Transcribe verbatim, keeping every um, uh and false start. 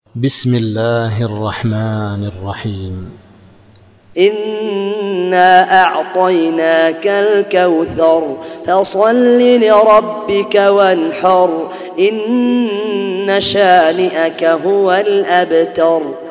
بسم الله الرحمن الرحيم. إنا أعطيناك الكوثر فصل لربك وانحر إن شانئك هو الأبتر.